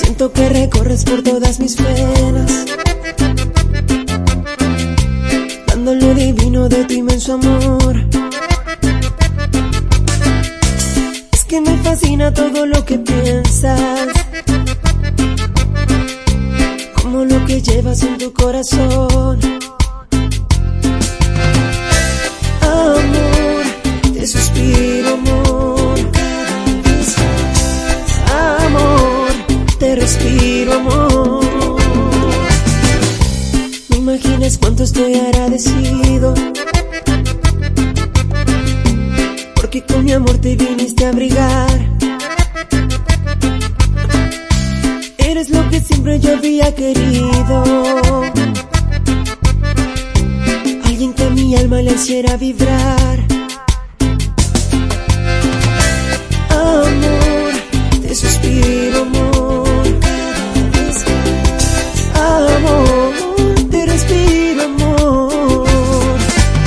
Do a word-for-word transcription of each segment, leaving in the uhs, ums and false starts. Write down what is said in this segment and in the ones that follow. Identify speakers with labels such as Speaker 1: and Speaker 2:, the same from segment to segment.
Speaker 1: Siento que recorres por todas mis venas, dando lo divino de tu inmenso amor. Es que me fascina todo lo que piensas, como lo que llevas en tu corazón. Amor, te suspiro, amor. Amor, te respiro, amor. No imaginas cuánto estoy agradecido, porque con mi amor te viniste a abrigar. Eres lo que siempre yo había querido, alguien que a mi alma le hiciera vibrar. Amor, te suspiro, amor. Amor, te respiro, amor.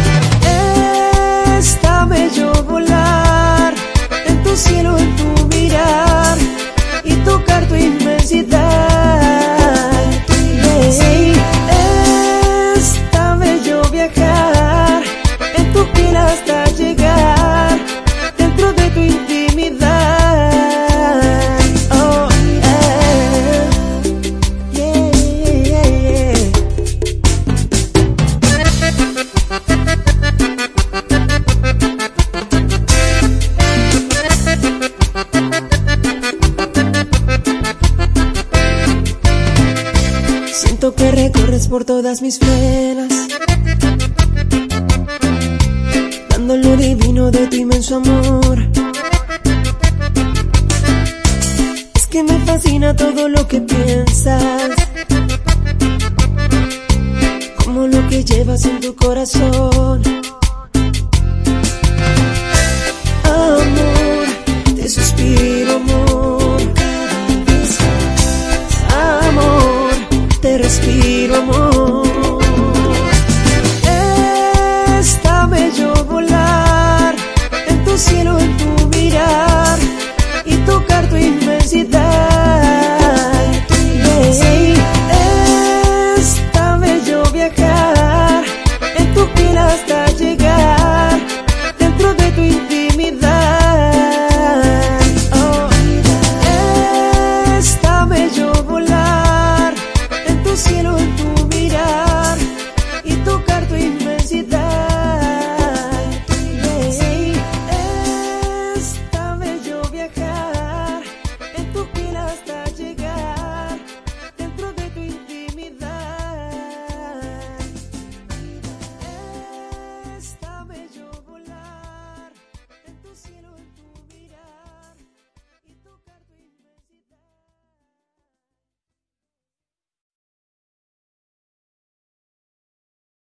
Speaker 1: Está bello volar en tu cielo, en tu mirar y tocar tu inmensidad. Hey, está bello viajar en tu piel hasta llegar dentro de tu intimidad. Oh, yeah. Yeah, yeah, yeah. Siento que recorres por todas mis venas, dando lo divino de tu inmenso amor. Es que me fascina todo lo que piensas, como lo que llevas en tu corazón. Amor, te suspiro, amor. Amor, te respiro.